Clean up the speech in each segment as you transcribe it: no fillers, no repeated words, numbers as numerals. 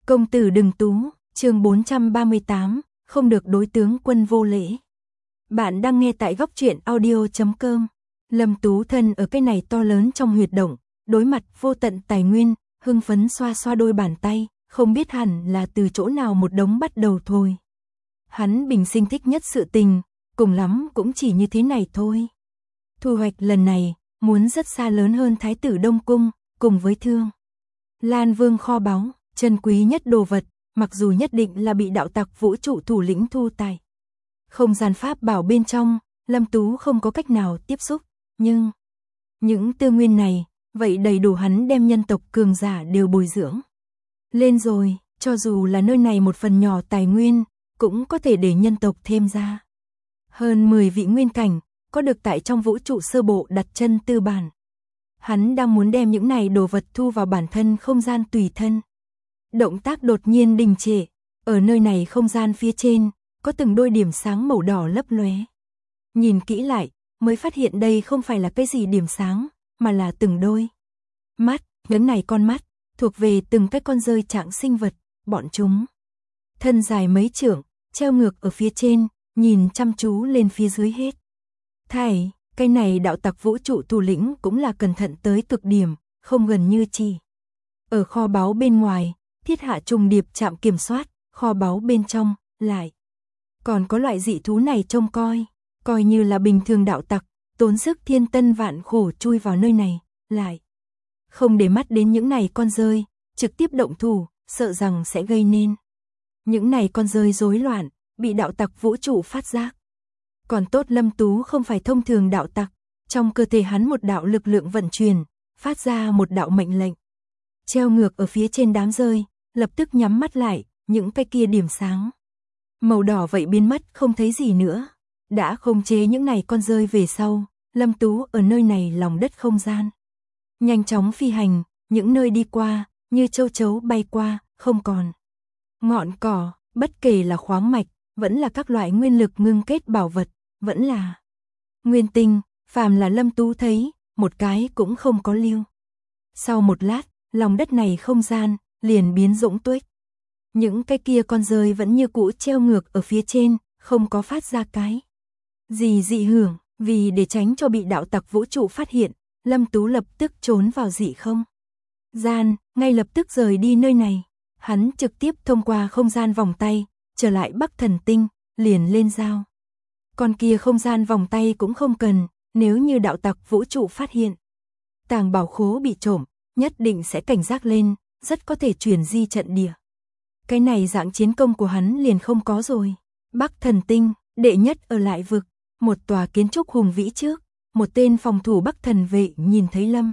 Công tử đừng tú, chương 438, không được đối tướng quân vô lễ. Bạn đang nghe tại góc truyện audio.com. Lâm Tú thân ở cái này to lớn trong huyệt động, đối mặt vô tận tài nguyên, hưng phấn xoa xoa đôi bàn tay, không biết hẳn là từ chỗ nào một đống bắt đầu thôi. Hắn bình sinh thích nhất sự tình, cùng lắm cũng chỉ như thế này thôi. Thu hoạch lần này, muốn rất xa lớn hơn Thái tử Đông Cung, cùng với Thương Lan Vương kho báu, chân quý nhất đồ vật, mặc dù nhất định là bị đạo tặc vũ trụ thủ lĩnh thu tài. Không gian pháp bảo bên trong, Lâm Tú không có cách nào tiếp xúc, nhưng những tư nguyên này, vậy đầy đủ hắn đem nhân tộc cường giả đều bồi dưỡng lên rồi, cho dù là nơi này một phần nhỏ tài nguyên, cũng có thể để nhân tộc thêm ra. Hơn 10 vị nguyên cảnh, có được tại trong vũ trụ sơ bộ đặt chân tư bản. Hắn đang muốn đem những này đồ vật thu vào bản thân không gian tùy thân. Động tác đột nhiên đình trệ, ở nơi này không gian phía trên, có từng đôi điểm sáng màu đỏ lấp lóe. Nhìn kỹ lại, mới phát hiện đây không phải là cái gì điểm sáng, mà là từng đôi mắt, những này con mắt, thuộc về từng cái con rơi trạng sinh vật, bọn chúng. Thân dài mấy trượng, treo ngược ở phía trên, nhìn chăm chú lên phía dưới hết. Thảy, cái này đạo tặc vũ trụ thủ lĩnh cũng là cẩn thận tới cực điểm, không gần như chỉ. Ở kho báu bên ngoài, thiết hạ trùng điệp trạm kiểm soát, kho báu bên trong, lại. Còn có loại dị thú này trông coi như là bình thường đạo tặc, tốn sức thiên tân vạn khổ chui vào nơi này, lại. Không để mắt đến những này con rơi, trực tiếp động thủ, sợ rằng sẽ gây nên. Những này con rơi rối loạn, bị đạo tặc vũ trụ phát giác. Còn tốt Lâm Tú không phải thông thường đạo tặc, trong cơ thể hắn một đạo lực lượng vận chuyển, phát ra một đạo mệnh lệnh. Treo ngược ở phía trên đám rơi, lập tức nhắm mắt lại, những cái kia điểm sáng. Màu đỏ vậy biến mất không thấy gì nữa. Đã khống chế những này con rơi về sau, Lâm Tú ở nơi này lòng đất không gian. Nhanh chóng phi hành, những nơi đi qua, như châu chấu bay qua, không còn. Ngọn cỏ, bất kể là khoáng mạch, vẫn là các loại nguyên lực ngưng kết bảo vật, vẫn là nguyên tinh, phàm là Lâm Tú thấy, một cái cũng không có lưu. Sau một lát, lòng đất này không gian, liền biến rỗng tuếch. Những cái kia con rơi vẫn như cũ treo ngược ở phía trên, không có phát ra cái gì dị hưởng, vì để tránh cho bị đạo tặc vũ trụ phát hiện, Lâm Tú lập tức trốn vào dị không gian, ngay lập tức rời đi nơi này. Hắn trực tiếp thông qua không gian vòng tay, trở lại Bắc Thần Tinh, liền lên giao. Con kia không gian vòng tay cũng không cần, nếu như đạo tặc vũ trụ phát hiện. Tàng bảo khố bị trộm, nhất định sẽ cảnh giác lên, rất có thể chuyển di trận địa. Cái này dạng chiến công của hắn liền không có rồi. Bắc Thần Tinh, đệ nhất ở lại vực, một tòa kiến trúc hùng vĩ trước, một tên phòng thủ Bắc Thần vệ nhìn thấy Lâm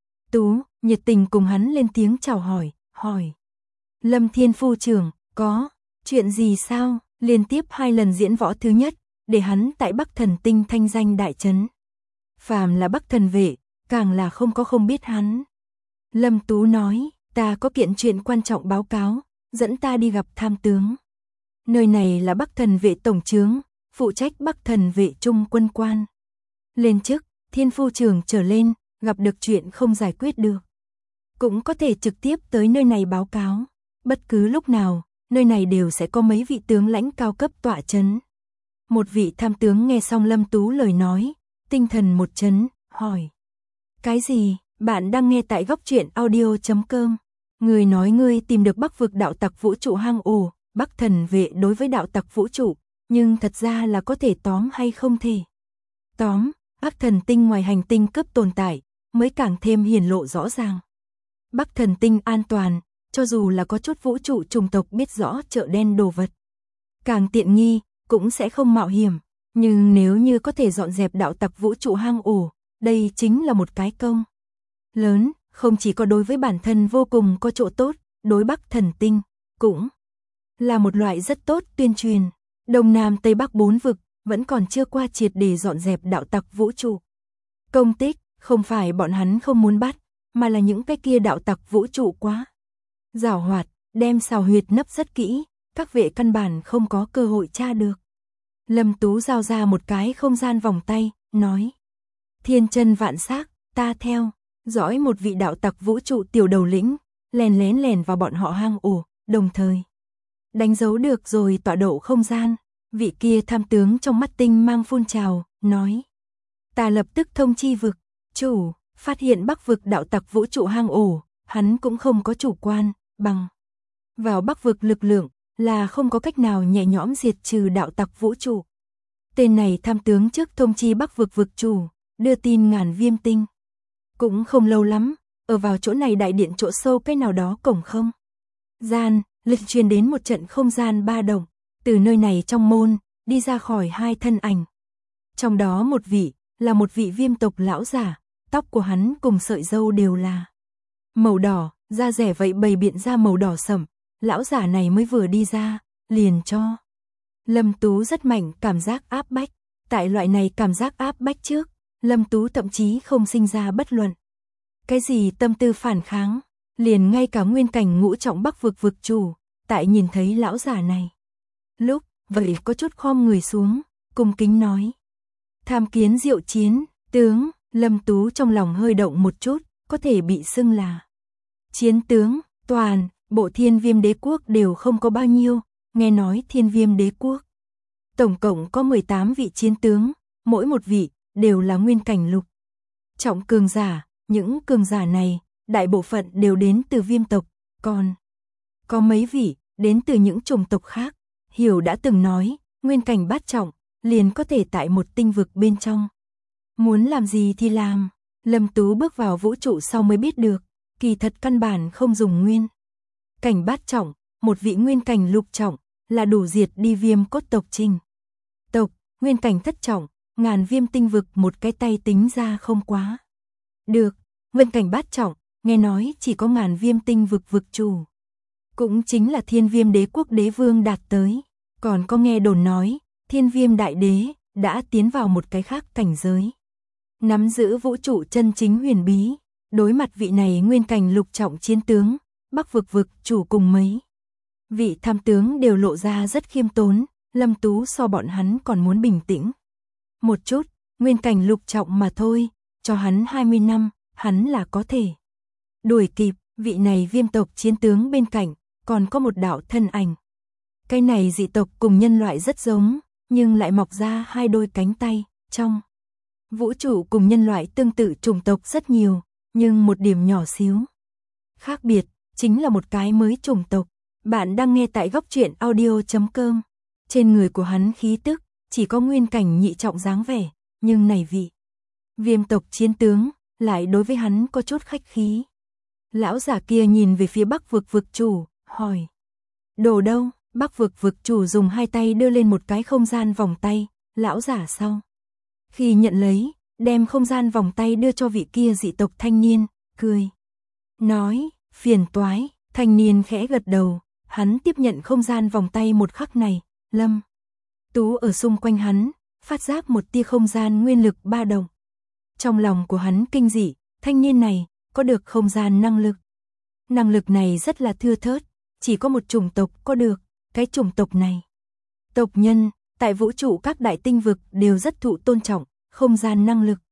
Tú, nhiệt tình cùng hắn lên tiếng chào hỏi. Lâm Thiên Phu trưởng, có chuyện gì sao? Liên tiếp 2 lần diễn võ thứ nhất, để hắn tại Bắc Thần Tinh thanh danh đại chấn. Phàm là Bắc Thần vệ, càng là không biết hắn. Lâm Tú nói, ta có kiện chuyện quan trọng báo cáo, dẫn ta đi gặp tham tướng. Nơi này là Bắc Thần vệ tổng trướng, phụ trách Bắc Thần vệ trung quân quan. Lên chức, Thiên Phu trưởng trở lên, gặp được chuyện không giải quyết được. Cũng có thể trực tiếp tới nơi này báo cáo. Bất cứ lúc nào, nơi này đều sẽ có mấy vị tướng lãnh cao cấp tọa chấn. Một vị tham tướng nghe xong Lâm Tú lời nói, tinh thần một chấn, hỏi. Cái gì? Bạn đang nghe tại góc truyện audio.com. Người nói ngươi tìm được Bắc vực đạo tặc vũ trụ hang ổ, Bắc Thần vệ đối với đạo tặc vũ trụ, nhưng thật ra là có thể tóm hay không thể. Tóm, Bắc Thần Tinh ngoài hành tinh cấp tồn tại, mới càng thêm hiển lộ rõ ràng. Bắc Thần Tinh an toàn, cho dù là có chút vũ trụ chủng tộc biết rõ chợ đen đồ vật. Càng tiện nghi, cũng sẽ không mạo hiểm. Nhưng nếu như có thể dọn dẹp đạo tặc vũ trụ hang ổ, đây chính là một cái công lớn, không chỉ có đối với bản thân vô cùng có chỗ tốt, đối Bắc Thần Tinh, cũng là một loại rất tốt tuyên truyền. Đông Nam Tây Bắc 4 vực, vẫn còn chưa qua triệt để dọn dẹp đạo tặc vũ trụ. Công tích, không phải bọn hắn không muốn bắt, mà là những cái kia đạo tặc vũ trụ quá giảo hoạt, đem xào huyệt nấp rất kỹ, các vệ căn bản không có cơ hội tra được. Lâm Tú giao ra một cái không gian vòng tay, nói. Thiên chân vạn xác, ta theo, dõi một vị đạo tặc vũ trụ tiểu đầu lĩnh, lén vào bọn họ hang ổ, đồng thời đánh dấu được rồi tọa độ không gian. Vị kia tham tướng trong mắt tinh mang phun trào, nói: ta lập tức thông chi vực chủ, phát hiện Bắc vực đạo tặc vũ trụ hang ổ, hắn cũng không có chủ quan, bằng vào Bắc vực lực lượng là không có cách nào nhẹ nhõm diệt trừ đạo tặc vũ trụ. Tên này tham tướng trước thông chi Bắc vực vực chủ, đưa tin Ngàn Viêm tinh. Cũng không lâu lắm, ở vào chỗ này đại điện chỗ sâu cái nào đó cổng không gian, lịch truyền đến một trận không gian ba động, từ nơi này trong môn, đi ra khỏi hai thân ảnh. Trong đó một vị, là một vị viêm tộc lão giả, tóc của hắn cùng sợi râu đều là màu đỏ, da rẻ vậy bày biện ra màu đỏ sẫm. Lão giả này mới vừa đi ra, liền cho Lâm Tú rất mạnh cảm giác áp bách. Tại loại này cảm giác áp bách trước, Lâm Tú thậm chí không sinh ra bất luận cái gì tâm tư phản kháng, liền ngay cả nguyên cảnh ngũ trọng Bắc vực vực chủ, tại nhìn thấy lão giả này lúc vậy có chút khom người xuống, cung kính nói: tham kiến Diệu Chiến tướng. Lâm Tú trong lòng hơi động một chút, có thể bị xưng là chiến tướng. Toàn bộ Thiên Viêm Đế quốc đều không có bao nhiêu, nghe nói Thiên Viêm Đế quốc tổng cộng có 18 vị chiến tướng, mỗi một vị đều là nguyên cảnh lục trọng cường giả. Những cường giả này, đại bộ phận đều đến từ viêm tộc, còn có mấy vị đến từ những chủng tộc khác. Hiểu đã từng nói, nguyên cảnh bát trọng liền có thể tại một tinh vực bên trong muốn làm gì thì làm. Lâm Tú bước vào vũ trụ sau mới biết được, kỳ thật căn bản không dùng nguyên cảnh bát trọng, một vị nguyên cảnh lục trọng là đủ diệt đi viêm cốt tộc trình tộc. Nguyên cảnh thất trọng, Ngàn Viêm tinh vực một cái tay tính ra không quá được. Nguyên cảnh bát trọng, nghe nói chỉ có Ngàn Viêm tinh vực vực chủ, cũng chính là Thiên Viêm Đế quốc đế vương đạt tới. Còn có nghe đồn nói, Thiên Viêm đại đế đã tiến vào một cái khác cảnh giới, nắm giữ vũ trụ chân chính huyền bí. Đối mặt vị này nguyên cảnh lục trọng chiến tướng, Bắc vực vực chủ cùng mấy vị tham tướng đều lộ ra rất khiêm tốn. Lâm Tú so bọn hắn còn muốn bình tĩnh một chút, nguyên cảnh lục trọng mà thôi, cho hắn 20 năm, hắn là có thể đuổi kịp. Vị này viêm tộc chiến tướng bên cạnh, còn có một đạo thân ảnh. Cái này dị tộc cùng nhân loại rất giống, nhưng lại mọc ra hai đôi cánh tay. Trong vũ trụ cùng nhân loại tương tự chủng tộc rất nhiều, nhưng một điểm nhỏ xíu khác biệt, chính là một cái mới chủng tộc. Bạn đang nghe tại Góc Truyện Audio.com. Trên người của hắn khí tức, chỉ có nguyên cảnh nhị trọng dáng vẻ, nhưng này vị viêm tộc chiến tướng, lại đối với hắn có chút khách khí. Lão giả kia nhìn về phía Bắc vực vực chủ, hỏi: đồ đâu? Bắc vực vực chủ dùng hai tay đưa lên một cái không gian vòng tay. Lão giả sau khi nhận lấy, đem không gian vòng tay đưa cho vị kia dị tộc thanh niên, cười nói: phiền toái. Thanh niên khẽ gật đầu, hắn tiếp nhận không gian vòng tay một khắc này, Lâm Tú ở xung quanh hắn, phát giác một tia không gian nguyên lực ba động. Trong lòng của hắn kinh dị, thanh niên này có được không gian năng lực. Năng lực này rất là thưa thớt, chỉ có một chủng tộc có được, cái chủng tộc này. Tộc nhân, tại vũ trụ các đại tinh vực đều rất thụ tôn trọng, không gian năng lực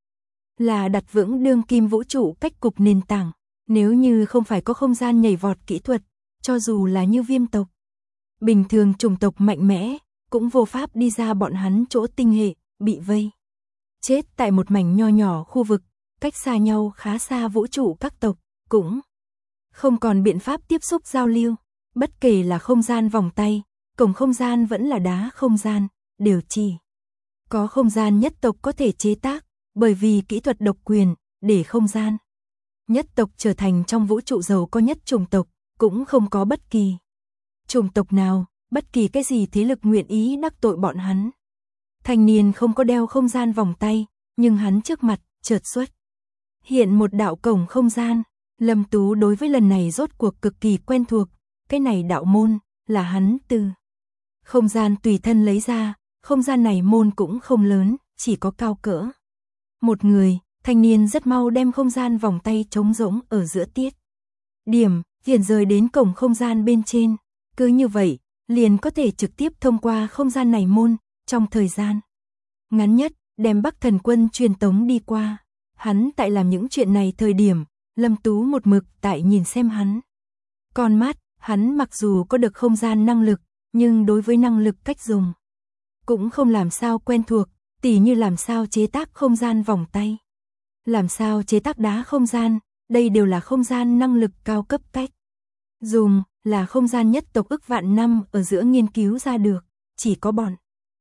là đặt vững đương kim vũ trụ cách cục nền tảng. Nếu như không phải có không gian nhảy vọt kỹ thuật, cho dù là như viêm tộc, bình thường chủng tộc mạnh mẽ, cũng vô pháp đi ra bọn hắn chỗ tinh hệ, bị vây chết tại một mảnh nho nhỏ khu vực, cách xa nhau khá xa vũ trụ các tộc, cũng không còn biện pháp tiếp xúc giao lưu. Bất kể là không gian vòng tay, cổng không gian vẫn là đá không gian, đều chỉ có không gian nhất tộc có thể chế tác, bởi vì kỹ thuật độc quyền, để không gian nhất tộc trở thành trong vũ trụ giàu có nhất chủng tộc, cũng không có bất kỳ chủng tộc nào, bất kỳ cái gì thế lực nguyện ý đắc tội bọn hắn. Thanh niên không có đeo không gian vòng tay, nhưng hắn trước mặt chợt xuất hiện một đạo cổng không gian. Lâm Tú đối với lần này rốt cuộc cực kỳ quen thuộc, cái này đạo môn là hắn từ không gian tùy thân lấy ra. Không gian này môn cũng không lớn, chỉ có cao cỡ một người. Thanh niên rất mau đem không gian vòng tay trống rỗng ở giữa tiết điểm chuyển rời đến cổng không gian bên trên. Cứ như vậy, liền có thể trực tiếp thông qua không gian này môn, trong thời gian ngắn nhất, đem Bắc Thần Quân truyền tống đi qua. Hắn tại làm những chuyện này thời điểm, Lâm Tú một mực tại nhìn xem hắn. Con mắt, Hắn mặc dù có được không gian năng lực, nhưng đối với năng lực cách dùng cũng không làm sao quen thuộc, tỉ như làm sao chế tác không gian vòng tay, làm sao chế tác đá không gian, đây đều là không gian năng lực cao cấp cách dùng, là không gian nhất tộc ức vạn năm ở giữa nghiên cứu ra được, chỉ có bọn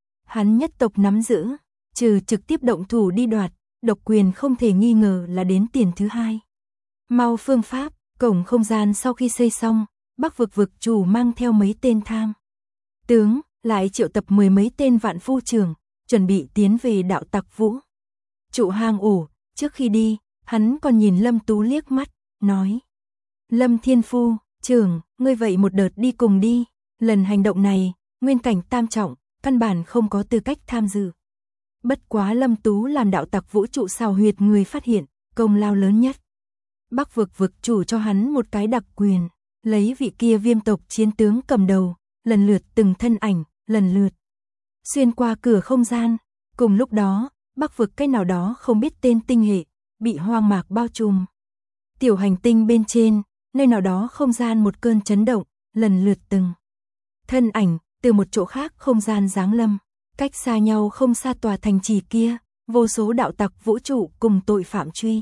hắn nhất tộc nắm giữ, trừ trực tiếp động thủ đi đoạt, độc quyền không thể nghi ngờ là đến tiền thứ hai. Mau phương pháp, cổng không gian sau khi xây xong, Bắc vực vực chủ mang theo mấy tên tham tướng, lại triệu tập 10 mấy tên vạn phu trưởng, chuẩn bị tiến về đạo tặc vũ trụ hang ổ. Trước khi đi, hắn còn nhìn Lâm Tú liếc mắt, nói: Lâm Thiên Phu, trưởng, ngươi vậy một đợt đi cùng đi, lần hành động này, nguyên cảnh tam trọng, căn bản không có tư cách tham dự. Bất quá Lâm Tú làm đạo tặc vũ trụ xào huyệt người phát hiện, công lao lớn nhất. Bắc vực vực chủ cho hắn một cái đặc quyền, lấy vị kia viêm tộc chiến tướng cầm đầu, lần lượt từng thân ảnh, lần lượt xuyên qua cửa không gian. Cùng lúc đó, Bắc vực cái nào đó không biết tên tinh hệ, bị hoang mạc bao trùm. Tiểu hành tinh bên trên, nơi nào đó không gian một cơn chấn động, lần lượt từng thân ảnh, từ một chỗ khác không gian giáng lâm. Cách xa nhau không xa tòa thành trì kia, vô số đạo tặc vũ trụ cùng tội phạm truy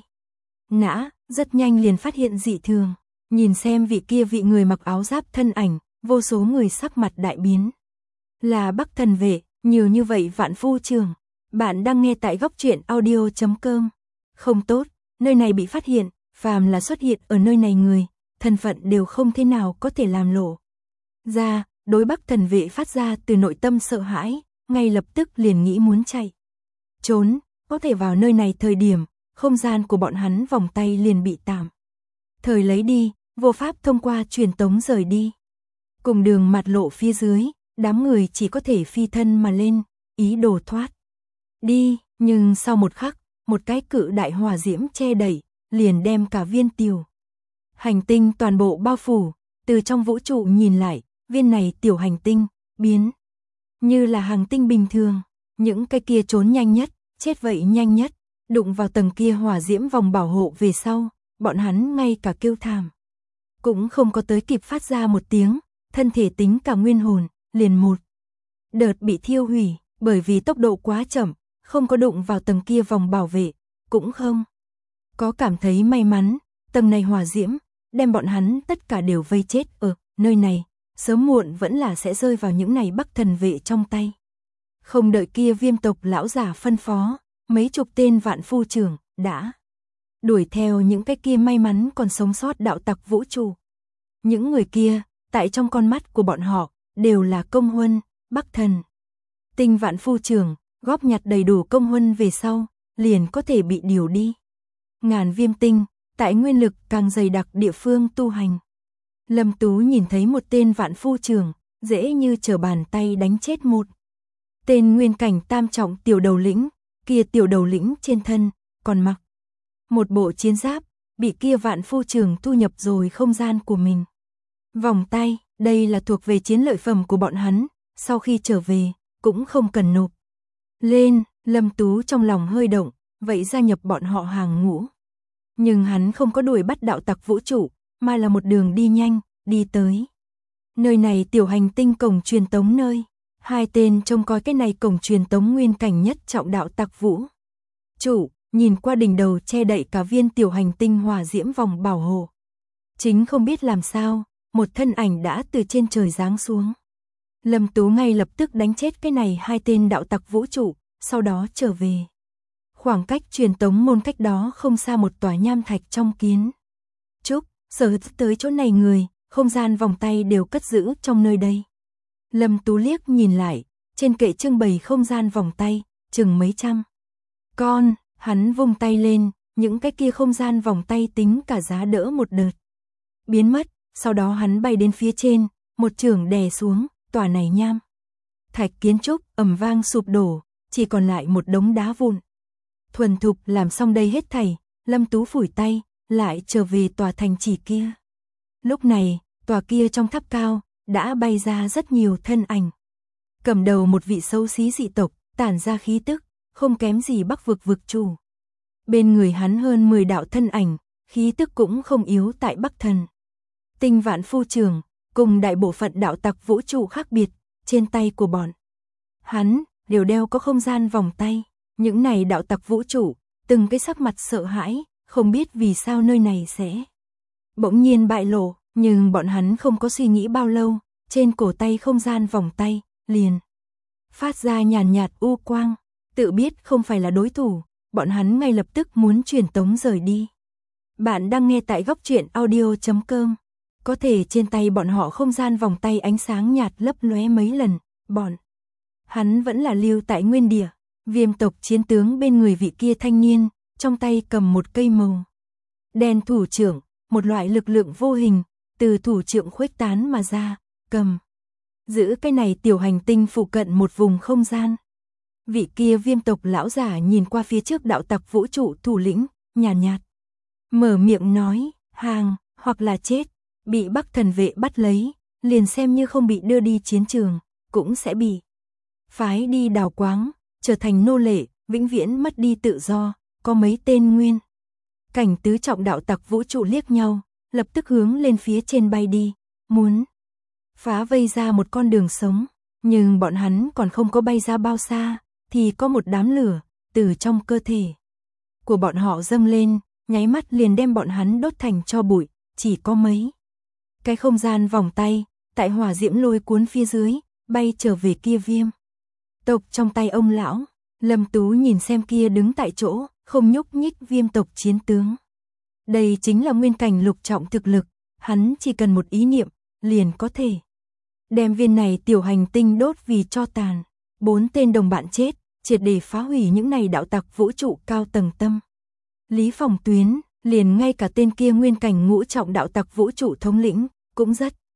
nã, rất nhanh liền phát hiện dị thường. Nhìn xem vị kia vị người mặc áo giáp thân ảnh, vô số người sắc mặt đại biến. Là Bắc thần vệ, nhiều như vậy vạn phu trưởng. Bạn đang nghe tại góc truyện audio.com. Không tốt, nơi này bị phát hiện, phàm là xuất hiện ở nơi này người, thân phận đều không thế nào có thể làm lộ ra. Đối Bắc thần vệ phát ra từ nội tâm sợ hãi, ngay lập tức liền nghĩ muốn chạy trốn. Có thể vào nơi này thời điểm, không gian của bọn hắn vòng tay liền bị tạm thời lấy đi, vô pháp thông qua truyền tống rời đi. Cùng đường mặt lộ phía dưới, đám người chỉ có thể phi thân mà lên, ý đồ thoát đi, nhưng sau một khắc, một cái cự đại hỏa diễm che đẩy, liền đem cả viên tiểu hành tinh toàn bộ bao phủ. Từ trong vũ trụ nhìn lại, viên này tiểu hành tinh biến như là hành tinh bình thường, những cái kia trốn nhanh nhất, chết vậy nhanh nhất, đụng vào tầng kia hỏa diễm vòng bảo hộ về sau, bọn hắn ngay cả kêu thảm cũng không có tới kịp phát ra một tiếng, thân thể tính cả nguyên hồn liền một đợt bị thiêu hủy, bởi vì tốc độ quá chậm, không có đụng vào tầng kia vòng bảo vệ, cũng không có cảm thấy may mắn, tầng này hỏa diễm đem bọn hắn tất cả đều vây chết ở nơi này, sớm muộn vẫn là sẽ rơi vào những này Bắc thần vệ trong tay. Không đợi kia viêm tộc lão giả phân phó, mấy chục tên vạn phu trưởng đã đuổi theo những cái kia may mắn còn sống sót đạo tặc vũ trụ. Những người kia, tại trong con mắt của bọn họ, đều là công huân, Bắc thần tinh vạn phu trưởng, góp nhặt đầy đủ công huân về sau, liền có thể bị điều đi ngàn viêm tinh, tại nguyên lực càng dày đặc địa phương tu hành. Lâm Tú nhìn thấy một tên vạn phu trưởng, dễ như trở bàn tay đánh chết một tên nguyên cảnh tam trọng tiểu đầu lĩnh, kia tiểu đầu lĩnh trên thân còn mặc một bộ chiến giáp, bị kia vạn phu trưởng thu nhập rồi không gian của mình. Vòng tay, đây là thuộc về chiến lợi phẩm của bọn hắn, sau khi trở về, cũng không cần nộp lên. Lâm Tú trong lòng hơi động, vậy gia nhập bọn họ hàng ngũ. Nhưng hắn không có đuổi bắt đạo tặc vũ trụ, mà là một đường đi nhanh, đi tới nơi này tiểu hành tinh cổng truyền tống nơi. Hai tên trông coi cái này cổng truyền tống nguyên cảnh nhất trọng đạo tặc vũ trụ, nhìn qua đỉnh đầu che đậy cả viên tiểu hành tinh hỏa diễm vòng bảo hộ. Chính không biết làm sao, một thân ảnh đã từ trên trời giáng xuống. Lâm Tú ngay lập tức đánh chết cái này hai tên đạo tặc vũ trụ, sau đó trở về. Khoảng cách truyền tống môn cách đó không xa một tòa nham thạch trong kiến trúc, sở tới chỗ này người, không gian vòng tay đều cất giữ trong nơi đây. Lâm Tú liếc nhìn lại, trên kệ trưng bày không gian vòng tay, chừng mấy trăm con, hắn vung tay lên, những cái kia không gian vòng tay tính cả giá đỡ một đợt biến mất, sau đó hắn bay đến phía trên, một chưởng đè xuống, tòa này nham thạch kiến trúc ầm vang sụp đổ, chỉ còn lại một đống đá vụn. Thuần thục làm xong đây hết thảy, Lâm Tú phủi tay, lại trở về tòa thành trì kia. Lúc này, tòa kia trong tháp cao, đã bay ra rất nhiều thân ảnh. Cầm đầu một vị xấu xí dị tộc, tản ra khí tức, không kém gì Bắc vực vực chủ. Bên người hắn hơn 10 đạo thân ảnh, khí tức cũng không yếu tại Bắc thần tinh vạn phu trưởng, cùng đại bộ phận đạo tặc vũ trụ khác biệt, trên tay của bọn hắn đều đeo có không gian vòng tay. Những này đạo tặc vũ trụ, từng cái sắc mặt sợ hãi, không biết vì sao nơi này sẽ bỗng nhiên bại lộ, nhưng bọn hắn không có suy nghĩ bao lâu, trên cổ tay không gian vòng tay liền phát ra nhàn nhạt u quang, tự biết không phải là đối thủ, bọn hắn ngay lập tức muốn truyền tống rời đi. Bạn đang nghe tại góc truyện audio.com. Có thể trên tay bọn họ không gian vòng tay ánh sáng nhạt lấp lóe mấy lần, bọn hắn vẫn là lưu tại nguyên địa. Viêm tộc chiến tướng bên người vị kia thanh niên, trong tay cầm một cây màu đen thủ trưởng, một loại lực lượng vô hình từ thủ trưởng khuếch tán mà ra, cầm giữ cái này tiểu hành tinh phụ cận một vùng không gian. Vị kia viêm tộc lão giả nhìn qua phía trước đạo tặc vũ trụ thủ lĩnh, nhàn nhạt mở miệng nói, hàng hoặc là chết, bị Bắc Thần vệ bắt lấy, liền xem như không bị đưa đi chiến trường, cũng sẽ bị phái đi đào quáng, trở thành nô lệ, vĩnh viễn mất đi tự do. Có mấy tên nguyên cảnh tứ trọng đạo tặc vũ trụ liếc nhau, lập tức hướng lên phía trên bay đi, muốn phá vây ra một con đường sống, nhưng bọn hắn còn không có bay ra bao xa, thì có một đám lửa từ trong cơ thể của bọn họ dâng lên, nháy mắt liền đem bọn hắn đốt thành tro bụi. Chỉ có mấy cái không gian vòng tay tại hỏa diễm lôi cuốn phía dưới bay trở về kia viêm tộc trong tay ông lão. Lâm Tú nhìn xem kia đứng tại chỗ không nhúc nhích viêm tộc chiến tướng, đây chính là nguyên cảnh lục trọng thực lực, hắn chỉ cần một ý niệm liền có thể đem viên này tiểu hành tinh đốt vì tro tàn. 4 tên đồng bạn chết, triệt để phá hủy những này đạo tặc vũ trụ cao tầng tâm lý phòng tuyến, liền ngay cả tên kia nguyên cảnh ngũ trọng đạo tặc vũ trụ thống lĩnh cũng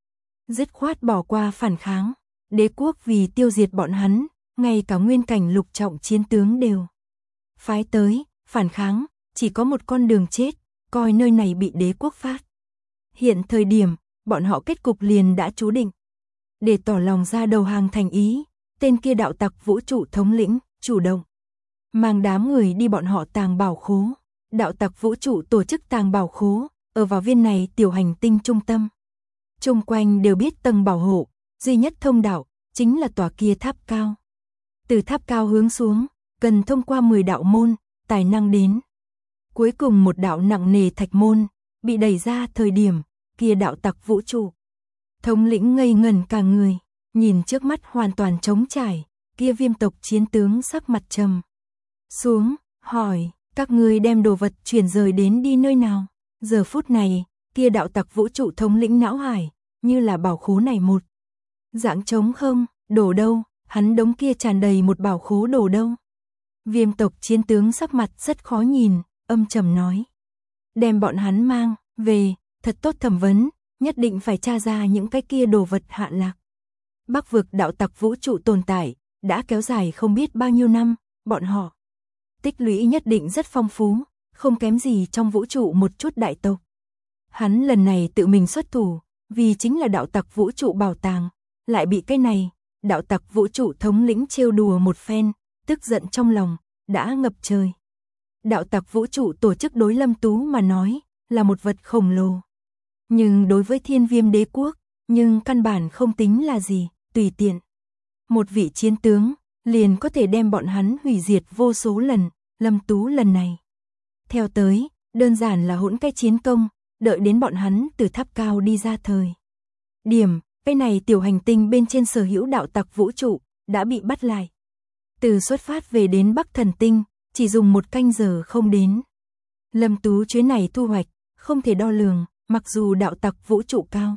dứt khoát bỏ qua phản kháng. Đế quốc vì tiêu diệt bọn hắn, ngay cả nguyên cảnh lục trọng chiến tướng đều phái tới, phản kháng, chỉ có một con đường chết, coi nơi này bị đế quốc phát hiện thời điểm, bọn họ kết cục liền đã chú định. Để tỏ lòng ra đầu hàng thành ý, tên kia đạo tặc vũ trụ thống lĩnh chủ động mang đám người đi bọn họ tàng bảo khố. Đạo tặc vũ trụ tổ chức tàng bảo khố ở vào viên này tiểu hành tinh trung tâm, chung quanh đều biết tầng bảo hộ, duy nhất thông đạo chính là tòa kia tháp cao. Từ tháp cao hướng xuống, cần thông qua 10 đạo môn, tài năng đến. Cuối cùng một đạo nặng nề thạch môn bị đẩy ra thời điểm, kia đạo tặc vũ trụ thống lĩnh ngây ngẩn cả người, nhìn trước mắt hoàn toàn trống trải, kia viêm tộc chiến tướng sắc mặt trầm xuống, hỏi: các ngươi đem đồ vật chuyển rời đến đi nơi nào? Giờ phút này, kia đạo tặc vũ trụ thống lĩnh não hải, như là bảo khố này một dạng trống không, đổ đâu, hắn đống kia tràn đầy một bảo khố đổ đâu. Viêm tộc chiến tướng sắc mặt rất khó nhìn, âm trầm nói: đem bọn hắn mang về, thật tốt thẩm vấn, nhất định phải tra ra những cái kia đồ vật hạ lạc. Bắc vực đạo tặc vũ trụ tồn tại, đã kéo dài không biết bao nhiêu năm, bọn họ tích lũy nhất định rất phong phú, không kém gì trong vũ trụ một chút đại tộc. Hắn lần này tự mình xuất thủ, vì chính là đạo tặc vũ trụ bảo tàng, lại bị cái này, đạo tặc vũ trụ thống lĩnh trêu đùa một phen, tức giận trong lòng, đã ngập trời. Đạo tặc vũ trụ tổ chức đối Lâm Tú mà nói, là một vật khổng lồ. Nhưng đối với Thiên Viêm đế quốc, nhưng căn bản không tính là gì, tùy tiện. Một vị chiến tướng, liền có thể đem bọn hắn hủy diệt vô số lần. Lâm Tú lần này theo tới, đơn giản là hỗn cái chiến công, đợi đến bọn hắn từ tháp cao đi ra thời điểm, cái này tiểu hành tinh bên trên sở hữu đạo tặc vũ trụ, đã bị bắt lại. Từ xuất phát về đến Bắc Thần Tinh, chỉ dùng 1 canh giờ không đến. Lâm Tú chuyến này thu hoạch, không thể đo lường, mặc dù đạo tặc vũ trụ cao.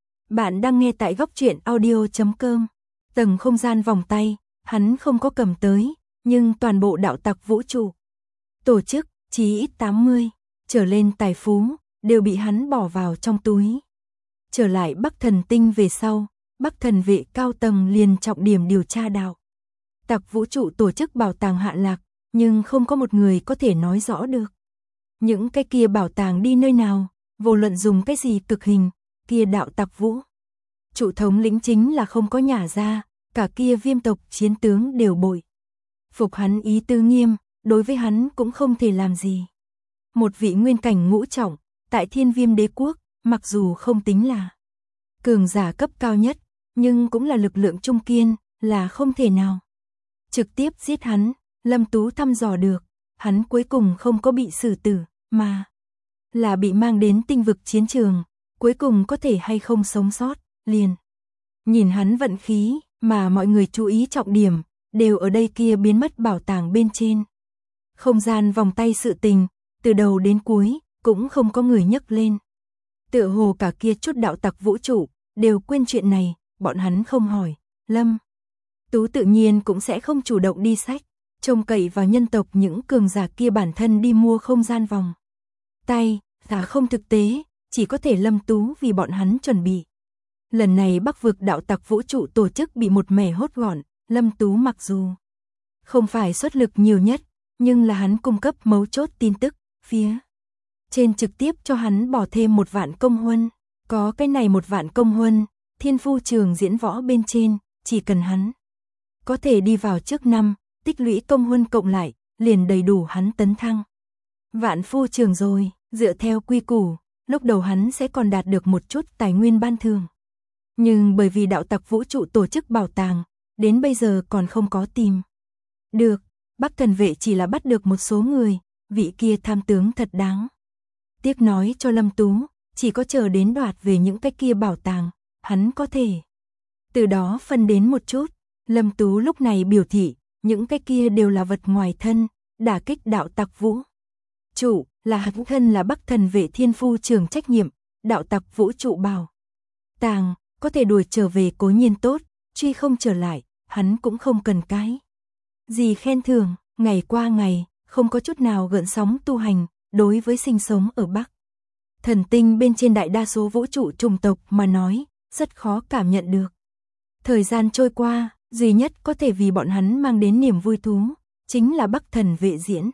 Bạn đang nghe tại góc truyện audio.com. Tầng không gian vòng tay, hắn không có cầm tới, nhưng toàn bộ đạo tặc vũ trụ tổ chức, chí ít 80 trở lên tài phú, đều bị hắn bỏ vào trong túi. Trở lại Bắc Thần Tinh về sau, Bắc Thần vệ cao tầng liền trọng điểm điều tra đạo tặc vũ trụ tổ chức bảo tàng hạ lạc, nhưng không có một người có thể nói rõ được những cái kia bảo tàng đi nơi nào, vô luận dùng cái gì cực hình, kia đạo tặc vũ trụ thống lĩnh chính là không có nhả ra, cả kia viêm tộc chiến tướng đều bội phục hắn ý tư nghiêm, đối với hắn cũng không thể làm gì. Một vị nguyên cảnh ngũ trọng, tại Thiên Viêm đế quốc, mặc dù không tính là cường giả cấp cao nhất, nhưng cũng là lực lượng trung kiên, là không thể nào trực tiếp giết hắn. Lâm Tú thăm dò được, hắn cuối cùng không có bị xử tử, mà là bị mang đến tinh vực chiến trường, cuối cùng có thể hay không sống sót, liền nhìn hắn vận khí, mà mọi người chú ý trọng điểm, đều ở đây kia biến mất bảo tàng bên trên. Không gian vòng tay sự tình, từ đầu đến cuối, cũng không có người nhắc lên. Tựa hồ cả kia chút đạo tặc vũ trụ, đều quên chuyện này, bọn hắn không hỏi. Lâm Tú tự nhiên cũng sẽ không chủ động đi sách, trông cậy vào nhân tộc những cường giả kia bản thân đi mua không gian vòng tay, là không thực tế, chỉ có thể Lâm Tú vì bọn hắn chuẩn bị. Lần này Bắc vực đạo tặc vũ trụ tổ chức bị một mẻ hốt gọn, Lâm Tú mặc dù không phải xuất lực nhiều nhất, nhưng là hắn cung cấp mấu chốt tin tức, phía trên trực tiếp cho hắn bỏ thêm 1 vạn công huân. Có cái này 1 vạn công huân, thiên phu trường diễn võ bên trên, chỉ cần hắn có thể đi vào trước năm, tích lũy công huân cộng lại, liền đầy đủ hắn tấn thăng vạn phu trường rồi. Dựa theo quy củ, lúc đầu hắn sẽ còn đạt được một chút tài nguyên ban thường. Nhưng bởi vì đạo tặc vũ trụ tổ chức bảo tàng, đến bây giờ còn không có tìm được. Bắc Thần Vệ chỉ là bắt được một số người, vị kia tham tướng thật đáng tiếc nói cho Lâm Tú, chỉ có chờ đến đoạt về những cái kia bảo tàng, hắn có thể từ đó phân đến một chút. Lâm Tú lúc này biểu thị, những cái kia đều là vật ngoài thân, đả kích đạo tặc vũ trụ, là hắn thân là Bắc Thần Vệ thiên phu trường trách nhiệm, đạo tặc vũ trụ bảo tàng, có thể đuổi trở về cố nhiên tốt, truy không trở lại, hắn cũng không cần cái gì khen thưởng. Ngày qua ngày, không có chút nào gợn sóng tu hành, đối với sinh sống ở Bắc Thần Tinh bên trên đại đa số vũ trụ chủng tộc mà nói, rất khó cảm nhận được. Thời gian trôi qua, duy nhất có thể vì bọn hắn mang đến niềm vui thú, chính là Bắc Thần Vệ diễn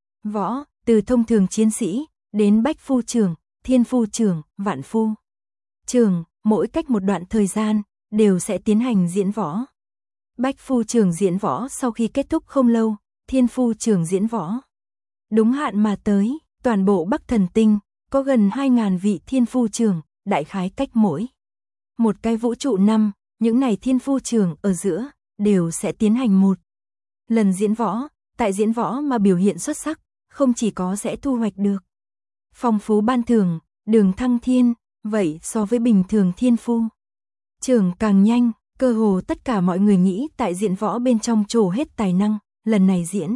võ, từ thông thường chiến sĩ, đến bách phu trưởng, thiên phu trưởng, vạn phu trưởng, mỗi cách một đoạn thời gian, đều sẽ tiến hành diễn võ. Bách phu trưởng diễn võ sau khi kết thúc không lâu, thiên phu trưởng diễn võ đúng hạn mà tới, toàn bộ Bắc Thần Tinh, có gần 2.000 vị thiên phu trưởng, đại khái cách mỗi một cái vũ trụ năm, những này thiên phu trưởng ở giữa, đều sẽ tiến hành một lần diễn võ. Tại diễn võ mà biểu hiện xuất sắc, không chỉ có sẽ thu hoạch được phong phú ban thưởng, đường thăng thiên, vậy so với bình thường thiên phu trưởng càng nhanh, cơ hồ tất cả mọi người nghĩ tại diễn võ bên trong trổ hết tài năng. Lần này diễn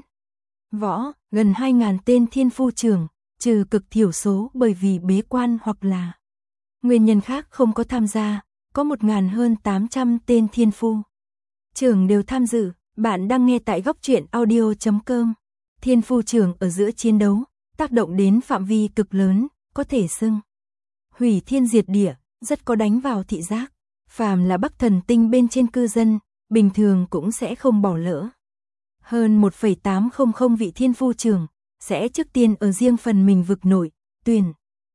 võ, gần 2.000 tên thiên phu trưởng, trừ cực thiểu số bởi vì bế quan hoặc là nguyên nhân khác không có tham gia, có 1.000 hơn 800 tên thiên phu trưởng đều tham dự. Bạn đang nghe tại góc truyện audio.com. Thiên phu trưởng ở giữa chiến đấu, tác động đến phạm vi cực lớn, có thể xưng hủy thiên diệt địa, rất có đánh vào thị giác. Phàm là Bắc Thần Tinh bên trên cư dân, bình thường cũng sẽ không bỏ lỡ. Hơn 1,800 vị thiên phu trưởng, sẽ trước tiên ở riêng phần mình vực nội, tuyển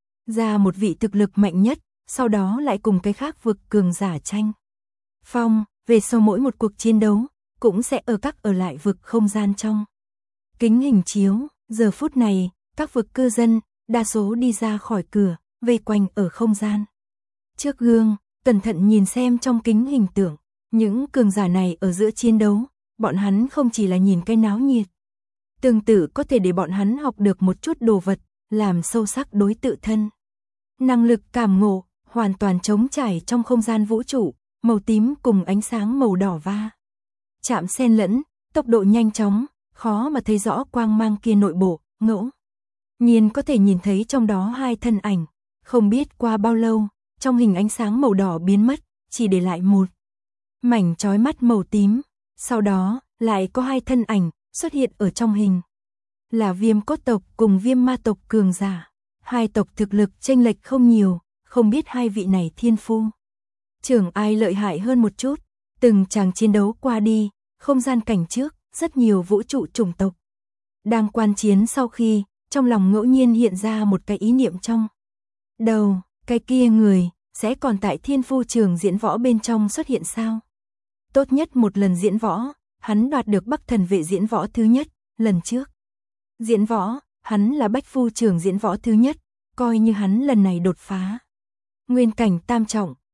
ra một vị thực lực mạnh nhất, sau đó lại cùng cái khác vực cường giả tranh phong. Về sau mỗi một cuộc chiến đấu, cũng sẽ ở lại vực không gian trong kính hình chiếu. Giờ phút này, các vực cư dân, đa số đi ra khỏi cửa, vây quanh ở không gian trước gương, cẩn thận nhìn xem trong kính hình tượng. Những cường giả này ở giữa chiến đấu, bọn hắn không chỉ là nhìn cái náo nhiệt, tương tự có thể để bọn hắn học được một chút đồ vật, làm sâu sắc đối tự thân năng lực cảm ngộ, hoàn toàn trống trải trong không gian vũ trụ, màu tím cùng ánh sáng màu đỏ va chạm xen lẫn, tốc độ nhanh chóng, khó mà thấy rõ quang mang kia nội bộ. Ngẫu nhiên có thể nhìn thấy trong đó 2 thân ảnh, không biết qua bao lâu, trong hình ánh sáng màu đỏ biến mất, chỉ để lại một mảnh chói mắt màu tím. Sau đó, lại có 2 thân ảnh xuất hiện ở trong hình, là Viêm Cốt tộc cùng Viêm Ma tộc cường giả. 2 tộc thực lực chênh lệch không nhiều, không biết 2 vị này thiên phu trưởng ai lợi hại hơn một chút. Từng chàng chiến đấu qua đi, không gian cảnh trước, rất nhiều vũ trụ chủng tộc đang quan chiến sau khi, trong lòng ngẫu nhiên hiện ra một cái ý niệm trong đầu, cái kia người sẽ còn tại thiên phu trường diễn võ bên trong xuất hiện sao? Tốt nhất một lần diễn võ, hắn đoạt được Bắc Thần Vệ diễn võ thứ nhất. Lần trước diễn võ, hắn là bách phu trường diễn võ thứ nhất, coi như hắn lần này đột phá nguyên cảnh tam trọng,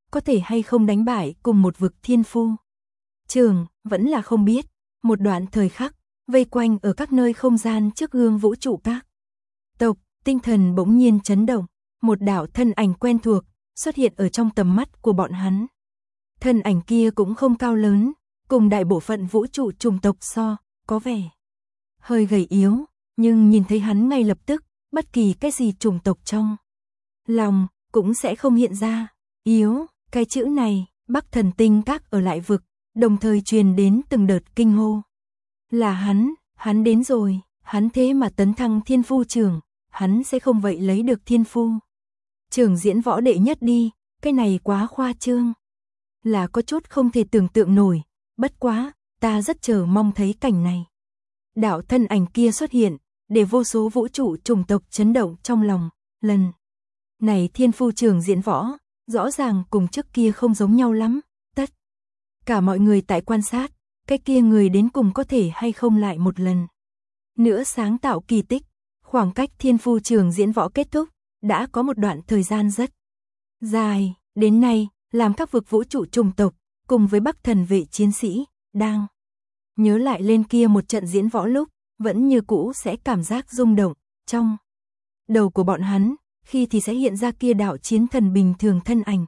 có thể hay không đánh bại cùng một vực thiên phu. Trường, vẫn là không biết, một đoạn thời khắc, vây quanh ở các nơi không gian trước gương vũ trụ các tộc, tinh thần bỗng nhiên chấn động, một đạo thân ảnh quen thuộc, xuất hiện ở trong tầm mắt của bọn hắn. Thân ảnh kia cũng không cao lớn, cùng đại bộ phận vũ trụ chủng tộc so, có vẻ hơi gầy yếu, nhưng nhìn thấy hắn ngay lập tức, bất kỳ cái gì chủng tộc trong lòng, cũng sẽ không hiện ra. Yếu, cái chữ này, Bắc Thần Tinh các ở lại vực, đồng thời truyền đến từng đợt kinh hô. Là hắn đến rồi, hắn thế mà tấn thăng thiên phu trưởng, hắn sẽ không vậy lấy được thiên phu trưởng diễn võ đệ nhất đi, cái này quá khoa trương. Là có chút không thể tưởng tượng nổi, bất quá, ta rất chờ mong thấy cảnh này. Đạo thân ảnh kia xuất hiện, để vô số vũ trụ chủng tộc chấn động trong lòng, lần này thiên phu trưởng diễn võ, rõ ràng cùng trước kia không giống nhau lắm, tất cả mọi người tại quan sát, cái kia người đến cùng có thể hay không lại một lần nữa sáng tạo kỳ tích. Khoảng cách thiên phu trưởng diễn võ kết thúc, đã có một đoạn thời gian rất dài, đến nay, làm các vực vũ trụ chủng tộc, cùng với Bắc Thần vệ chiến sĩ, đang nhớ lại lên kia một trận diễn võ lúc, vẫn như cũ sẽ cảm giác rung động, trong đầu của bọn hắn, khi thì sẽ hiện ra kia đạo chiến thần bình thường thân ảnh.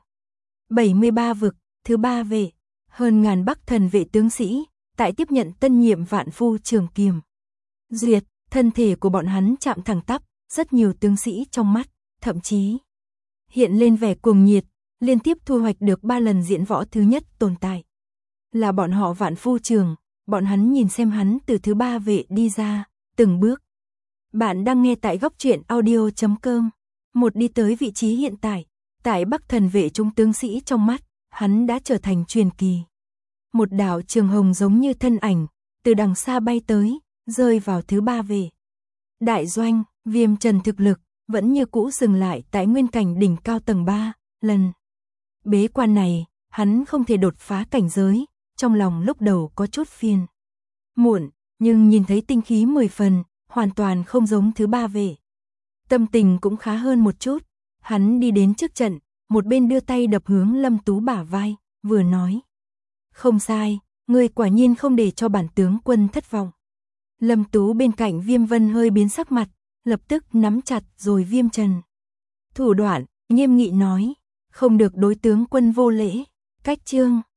73 vực, thứ 3 vệ, hơn ngàn Bắc Thần vệ tướng sĩ, tại tiếp nhận tân nhiệm vạn phu trưởng kiềm duyệt, thân thể của bọn hắn chạm thẳng tắp, rất nhiều tướng sĩ trong mắt, thậm chí hiện lên vẻ cuồng nhiệt, liên tiếp thu hoạch được 3 lần diễn võ thứ nhất tồn tại. Là bọn họ vạn phu trưởng, bọn hắn nhìn xem hắn từ thứ 3 vệ đi ra, từng bước. Bạn đang nghe tại góc truyện audio.com. Một đi tới vị trí hiện tại Bắc Thần vệ trung tướng sĩ trong mắt, hắn đã trở thành truyền kỳ. Một đạo trường hồng giống như thân ảnh, từ đằng xa bay tới, rơi vào thứ 3 vệ. Đại doanh, Viêm Trần thực lực, vẫn như cũ dừng lại tại nguyên cảnh đỉnh cao tầng 3, lần bế quan này, hắn không thể đột phá cảnh giới, trong lòng lúc đầu có chút phiền muộn, nhưng nhìn thấy tinh khí 10 phần, hoàn toàn không giống thứ 3 vệ. Tâm tình cũng khá hơn một chút, hắn đi đến trước trận, một bên đưa tay đập hướng Lâm Tú bả vai, vừa nói. Không sai, ngươi quả nhiên không để cho bản tướng quân thất vọng. Lâm Tú bên cạnh Viêm Vân hơi biến sắc mặt, lập tức nắm chặt rồi Viêm Trần thủ đoạn, nghiêm nghị nói, không được đối tướng quân vô lễ. Cách chương